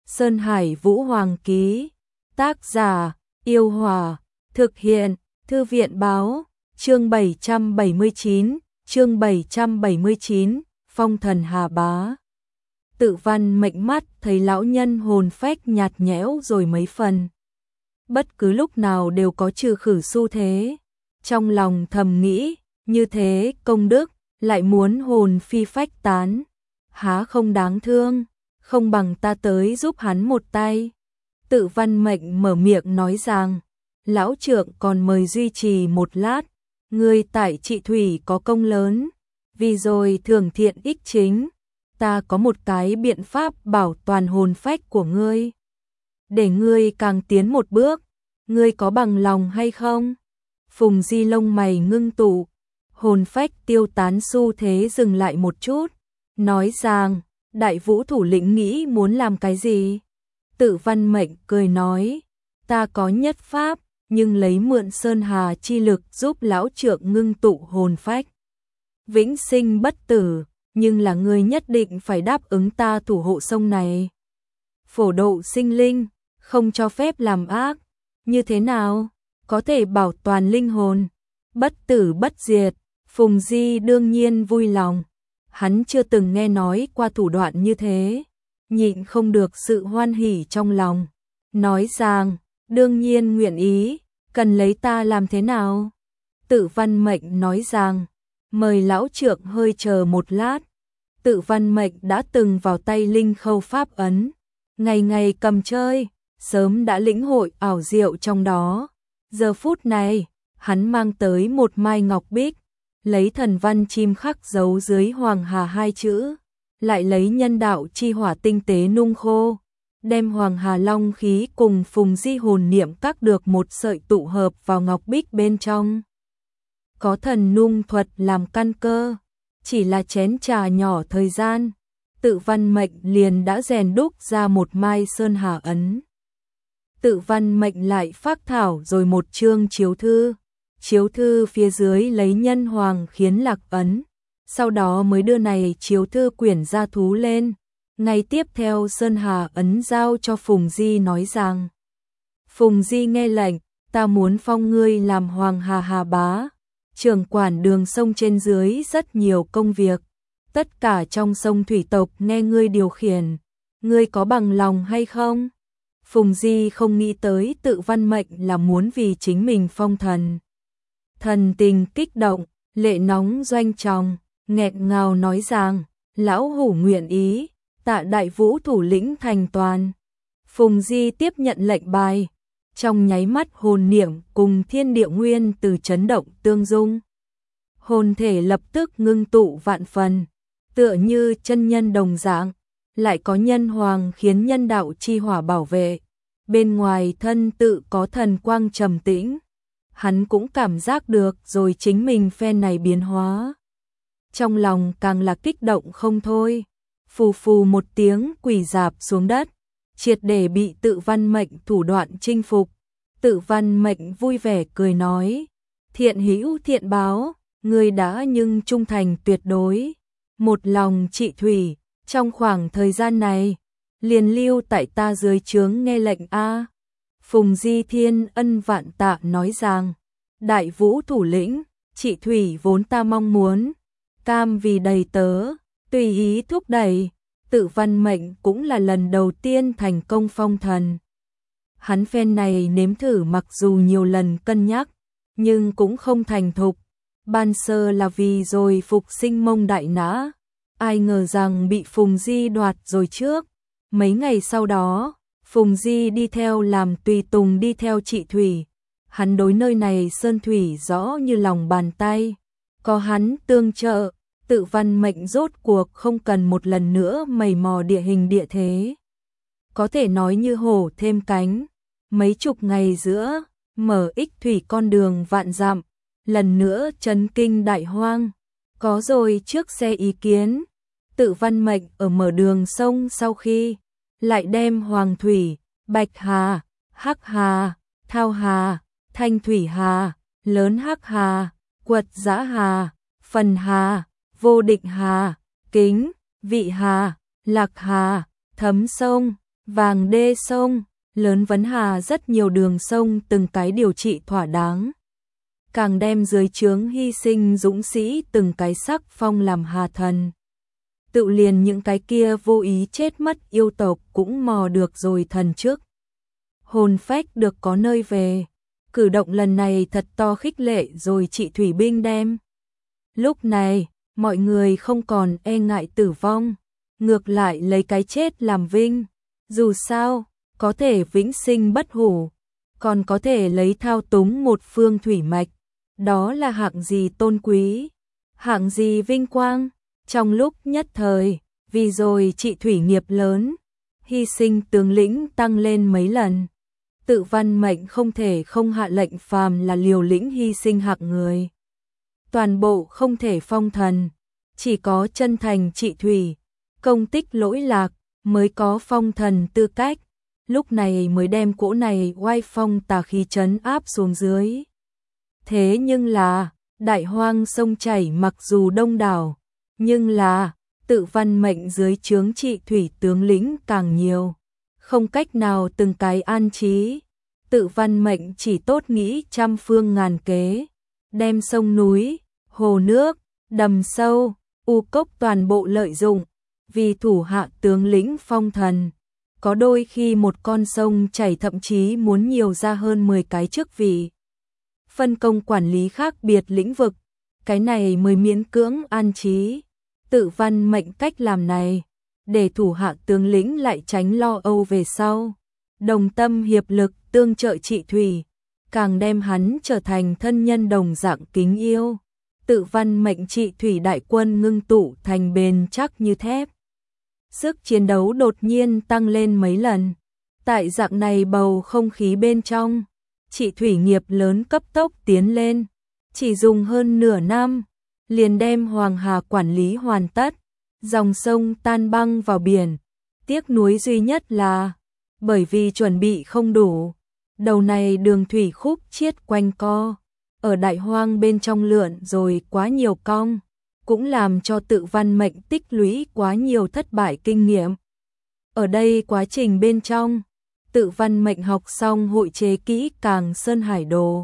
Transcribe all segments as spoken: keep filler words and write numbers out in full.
Sơn Hải Vũ Hoàng ký. Tác giả Yêu Hòa. Thực hiện Thư viện Báo. Chương bảy trăm bảy mươi chín. Chương bảy trăm bảy mươi chín. Phong thần Hà Bá. Tự Văn Mệnh mắt thấy lão nhân hồn phách nhạt nhẽo rồi mấy phần. Bất cứ lúc nào đều có trừ khử xu thế. Trong lòng thầm nghĩ, như thế công đức, lại muốn hồn phi phách tán. Há không đáng thương, không bằng ta tới giúp hắn một tay. Tự Văn Mệnh mở miệng nói rằng, lão trượng còn mời duy trì một lát, người tại trị thủy có công lớn, vì rồi thưởng thiện ích chính, ta có một cái biện pháp bảo toàn hồn phách của ngươi. Để ngươi càng tiến một bước, ngươi có bằng lòng hay không? Phùng Di lông mày ngưng tụ, hồn phách tiêu tán xu thế dừng lại một chút, nói rằng, Đại Vũ thủ lĩnh nghĩ muốn làm cái gì? Tự Văn Mệnh cười nói, ta có nhất pháp, nhưng lấy mượn Sơn Hà chi lực giúp lão trượng ngưng tụ hồn phách. Vĩnh sinh bất tử, nhưng là người nhất định phải đáp ứng ta thủ hộ sông này. Phổ độ sinh linh, không cho phép làm ác, như thế nào? Có thể bảo toàn linh hồn, bất tử bất diệt. Phùng Di đương nhiên vui lòng, hắn chưa từng nghe nói qua thủ đoạn như thế, nhịn không được sự hoan hỉ trong lòng, nói rằng, đương nhiên nguyện ý, cần lấy ta làm thế nào? Tự Văn Mệnh nói rằng, mời lão trượng hơi chờ một lát. Tự Văn Mệnh đã từng vào tay linh khâu pháp ấn, ngày ngày cầm chơi, sớm đã lĩnh hội ảo diệu trong đó. Giờ phút này, hắn mang tới một mai ngọc bích, lấy thần văn chim khắc dấu dưới Hoàng Hà hai chữ, lại lấy nhân đạo chi hỏa tinh tế nung khô, đem Hoàng Hà long khí cùng Phùng Di hồn niệm các được một sợi tụ hợp vào ngọc bích bên trong. Có thần nung thuật làm căn cơ, chỉ là chén trà nhỏ thời gian, Tự Văn Mệnh liền đã rèn đúc ra một mai sơn hà ấn. Tự Văn Mệnh lại phác thảo rồi một chương chiếu thư, chiếu thư phía dưới lấy nhân hoàng khiến lạc ấn, sau đó mới đưa này chiếu thư quyển gia thú lên. Ngày tiếp theo sơn hà ấn giao cho Phùng Di nói rằng, Phùng Di nghe lệnh, ta muốn phong ngươi làm Hoàng Hà Hà Bá, trưởng quản đường sông trên dưới rất nhiều công việc, tất cả trong sông thủy tộc nghe ngươi điều khiển, ngươi có bằng lòng hay không? Phùng Di không nghĩ tới Tự Văn Mệnh là muốn vì chính mình phong thần. Thần tình kích động, lệ nóng doanh tròng, nghẹn ngào nói rằng, lão hủ nguyện ý, tạ Đại Vũ thủ lĩnh thành toàn. Phùng Di tiếp nhận lệnh bài, trong nháy mắt hồn niệm cùng thiên địa nguyên từ chấn động tương dung. Hồn thể lập tức ngưng tụ vạn phần, tựa như chân nhân đồng dạng, lại có nhân hoàng khiến nhân đạo chi hỏa bảo vệ. Bên ngoài thân tự có thần quang trầm tĩnh, hắn cũng cảm giác được rồi chính mình phen này biến hóa. Trong lòng càng là kích động không thôi, phù phù một tiếng quỳ rạp xuống đất, triệt để bị Tự Văn Mệnh thủ đoạn chinh phục. Tự Văn Mệnh vui vẻ cười nói, thiện hữu thiện báo, người đã nhưng trung thành tuyệt đối, một lòng trị thủy, trong khoảng thời gian này, liền lưu tại ta dưới trướng nghe lệnh a. Phùng Di thiên ân vạn tạ nói rằng, Đại Vũ thủ lĩnh, trị thủy vốn ta mong muốn, cam vì đầy tớ, tùy ý thúc đẩy. Tự Văn Mệnh cũng là lần đầu tiên thành công phong thần. Hắn phen này nếm thử mặc dù nhiều lần cân nhắc, nhưng cũng không thành thục. Ban sơ là vì rồi phục sinh Mông Đại Nã, ai ngờ rằng bị Phùng Di đoạt rồi trước. Mấy ngày sau đó, Phùng Di đi theo làm tùy tùng đi theo trị thủy. Hắn đối nơi này sơn thủy rõ như lòng bàn tay. Có hắn tương trợ, Tự Văn Mệnh rốt cuộc không cần một lần nữa mày mò địa hình địa thế. Có thể nói như hổ thêm cánh. Mấy chục ngày giữa, mở ích thủy con đường vạn dặm, lần nữa chấn kinh đại hoang. Có rồi trước xe ý kiến, Tự Văn Mệnh ở mở đường sông sau khi, lại đem Hoàng Thủy, Bạch Hà, Hắc Hà, Thao Hà, Thanh Thủy Hà, Lớn Hắc Hà, Quật Giã Hà, Phần Hà, Vô Định Hà, Kính, Vị Hà, Lạc Hà, Thấm Sông, Vàng đê sông, lớn vấn hà rất nhiều đường sông từng cái điều trị thỏa đáng. Càng đem dưới trướng hy sinh dũng sĩ từng cái sắc phong làm hà thần. Tự liền những cái kia vô ý chết mất yêu tộc cũng mò được rồi thần trước. Hồn phách được có nơi về. Cử động lần này thật to khích lệ rồi chị thủy binh đem. Lúc này, mọi người không còn e ngại tử vong, ngược lại lấy cái chết làm vinh. Dù sao, có thể vĩnh sinh bất hủ, còn có thể lấy thao túng một phương thủy mạch. Đó là hạng gì tôn quý, hạng gì vinh quang. Trong lúc nhất thời, vì rồi chị thủy nghiệp lớn, hy sinh tướng lĩnh tăng lên mấy lần. Tự văn mệnh không thể không hạ lệnh phàm là liều lĩnh hy sinh hạng người. Toàn bộ không thể phong thần, chỉ có chân thành trị thủy, công tích lỗi lạc mới có phong thần tư cách. Lúc này mới đem cỗ này oai phong tà khí trấn áp xuống dưới. Thế nhưng là, đại hoang sông chảy mặc dù đông đảo, nhưng là, tự văn mệnh dưới trướng trị thủy tướng lĩnh càng nhiều. Không cách nào từng cái an trí. Tự văn mệnh chỉ tốt nghĩ trăm phương ngàn kế, đem sông núi, hồ nước, đầm sâu, u cốc toàn bộ lợi dụng, vì thủ hạ tướng lĩnh phong thần. Có đôi khi một con sông chảy thậm chí muốn nhiều ra hơn mười cái chức vị. Phân công quản lý khác biệt lĩnh vực, cái này mới miễn cưỡng an trí. Tự văn mệnh cách làm này, để thủ hạ tướng lĩnh lại tránh lo âu về sau. Đồng tâm hiệp lực tương trợ trị thủy, càng đem hắn trở thành thân nhân đồng dạng kính yêu. Tự văn mệnh trị thủy đại quân ngưng tụ thành bền chắc như thép. Sức chiến đấu đột nhiên tăng lên mấy lần. Tại dạng này bầu không khí bên trong, trị thủy nghiệp lớn cấp tốc tiến lên. Chỉ dùng hơn nửa năm, liền đem Hoàng Hà quản lý hoàn tất. Dòng sông tan băng vào biển. Tiếc nuối duy nhất là, bởi vì chuẩn bị không đủ, đầu này đường thủy khúc chiết quanh co, ở đại hoang bên trong lượn rồi quá nhiều cong, cũng làm cho tự văn mệnh tích lũy quá nhiều thất bại kinh nghiệm. Ở đây quá trình bên trong, tự văn mệnh học xong hội chế kỹ càng sơn hải đồ,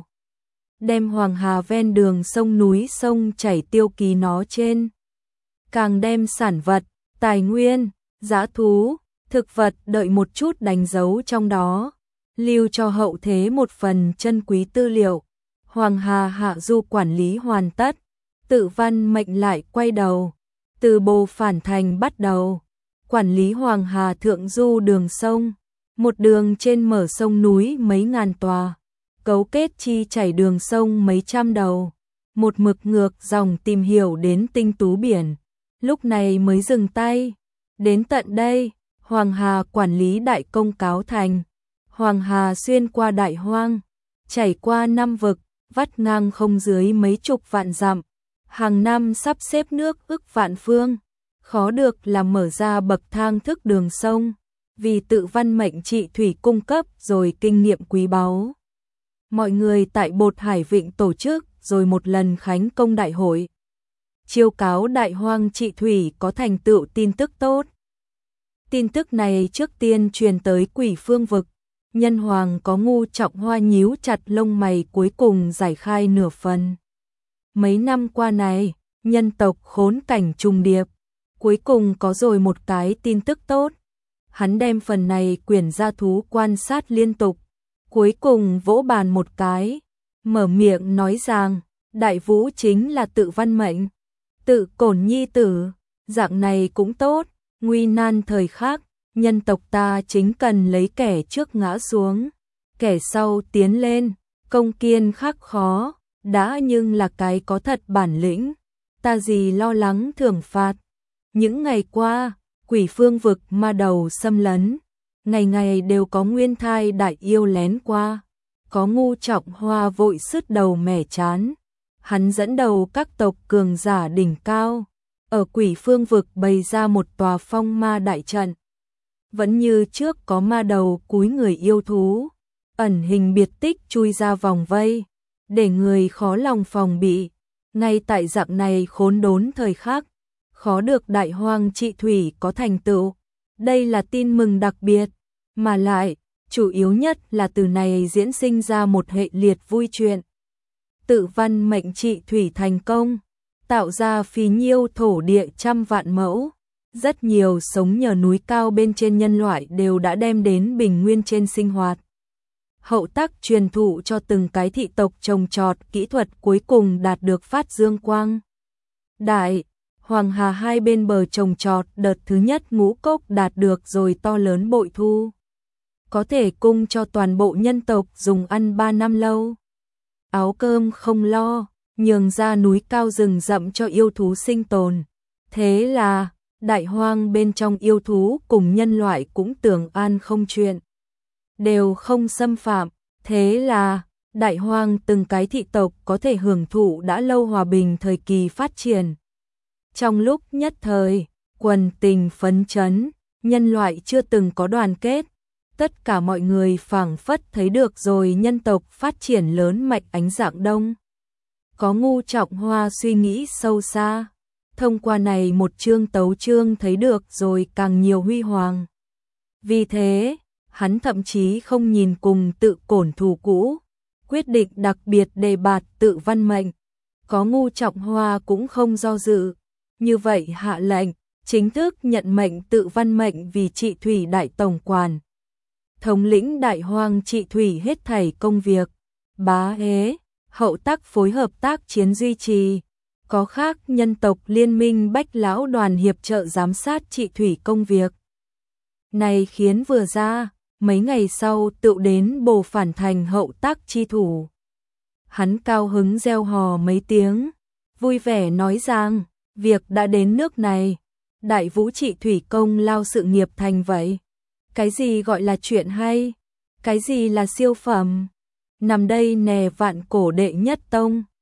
đem Hoàng Hà ven đường sông núi sông chảy tiêu ký nó trên, càng đem sản vật, tài nguyên, dã thú, thực vật đợi một chút đánh dấu trong đó, lưu cho hậu thế một phần chân quý tư liệu. Hoàng Hà hạ du quản lý hoàn tất, tự văn mệnh lại quay đầu, từ Bồ Phản Thành bắt đầu, quản lý Hoàng Hà thượng du đường sông, một đường trên mở sông núi mấy ngàn tòa, cấu kết chi chảy đường sông mấy trăm đầu, một mực ngược dòng tìm hiểu đến tinh tú biển, lúc này mới dừng tay. Đến tận đây, Hoàng Hà quản lý đại công cáo thành, Hoàng Hà xuyên qua đại hoang, chảy qua năm vực, vắt ngang không dưới mấy chục vạn dặm, hàng năm sắp xếp nước ức vạn phương, khó được là mở ra bậc thang thức đường sông, vì tự văn mệnh trị thủy cung cấp rồi kinh nghiệm quý báu. Mọi người tại Bột Hải Vịnh tổ chức rồi một lần khánh công đại hội, chiêu cáo đại hoang trị thủy có thành tựu tin tức tốt. Tin tức này trước tiên truyền tới Quỷ Phương vực, nhân hoàng có ngu trọng hoa nhíu chặt lông mày cuối cùng giải khai nửa phần. Mấy năm qua này, nhân tộc khốn cảnh trùng điệp, cuối cùng có rồi một cái tin tức tốt. Hắn đem phần này quyển gia thú quan sát liên tục, cuối cùng vỗ bàn một cái, mở miệng nói rằng, đại vũ chính là tự văn mệnh, tự cổn nhi tử, dạng này cũng tốt, nguy nan thời khắc, nhân tộc ta chính cần lấy kẻ trước ngã xuống, kẻ sau tiến lên, công kiên khắc khó, đã nhưng là cái có thật bản lĩnh, ta gì lo lắng thưởng phạt. Những ngày qua, Quỷ Phương vực ma đầu xâm lấn, ngày ngày đều có nguyên thai đại yêu lén qua, có ngu trọng hoa vội sứt đầu mẻ chán. Hắn dẫn đầu các tộc cường giả đỉnh cao, ở Quỷ Phương vực bày ra một tòa phong ma đại trận. Vẫn như trước có ma đầu cúi người yêu thú, ẩn hình biệt tích chui ra vòng vây, để người khó lòng phòng bị. Ngay tại dạng này khốn đốn thời khắc, khó được đại hoang trị thủy có thành tựu. Đây là tin mừng đặc biệt, Mà lại, chủ yếu nhất là từ này diễn sinh ra một hệ liệt vui chuyện. Tự văn mệnh trị thủy thành công, tạo ra phí nhiêu thổ địa trăm vạn mẫu. Rất nhiều sống nhờ núi cao bên trên nhân loại đều đã đem đến bình nguyên trên sinh hoạt. Hậu Tắc truyền thụ cho từng cái thị tộc trồng trọt kỹ thuật cuối cùng đạt được phát dương quang. Đại, Hoàng Hà hai bên bờ trồng trọt đợt thứ nhất ngũ cốc đạt được rồi to lớn bội thu. Có thể cung cho toàn bộ nhân tộc dùng ăn ba năm lâu. Áo cơm không lo, nhường ra núi cao rừng rậm cho yêu thú sinh tồn. Thế là, đại hoang bên trong yêu thú cùng nhân loại cũng tưởng an không chuyện. Đều không xâm phạm, thế là, đại hoang từng cái thị tộc có thể hưởng thụ đã lâu hòa bình thời kỳ phát triển. Trong lúc nhất thời, quần tình phấn chấn, nhân loại chưa từng có đoàn kết. Tất cả mọi người phảng phất thấy được rồi nhân tộc phát triển lớn mạnh ánh dạng đông. Có Ngu Trọng Hoa suy nghĩ sâu xa, thông qua này một chương tấu chương thấy được rồi càng nhiều huy hoàng. Vì thế, hắn thậm chí không nhìn cùng tự cổn thù cũ, quyết định đặc biệt đề bạt tự văn mệnh. Có Ngu Trọng Hoa cũng không do dự, như vậy hạ lệnh, chính thức nhận mệnh tự văn mệnh vì trị thủy đại tổng quản. Thống lĩnh đại hoang trị thủy hết thảy công việc, bá ế, Hậu Tắc phối hợp tác chiến duy trì, có khác nhân tộc liên minh Bách Lão đoàn hiệp trợ giám sát trị thủy công việc. Này khiến vừa ra, mấy ngày sau tự đến bồ phản thành Hậu Tắc chi thủ. Hắn cao hứng reo hò mấy tiếng, vui vẻ nói rằng, việc đã đến nước này, đại vũ trị thủy công lao sự nghiệp thành vậy. Cái gì gọi là chuyện hay? Cái gì là siêu phẩm? Nằm đây nè vạn cổ đệ nhất tông.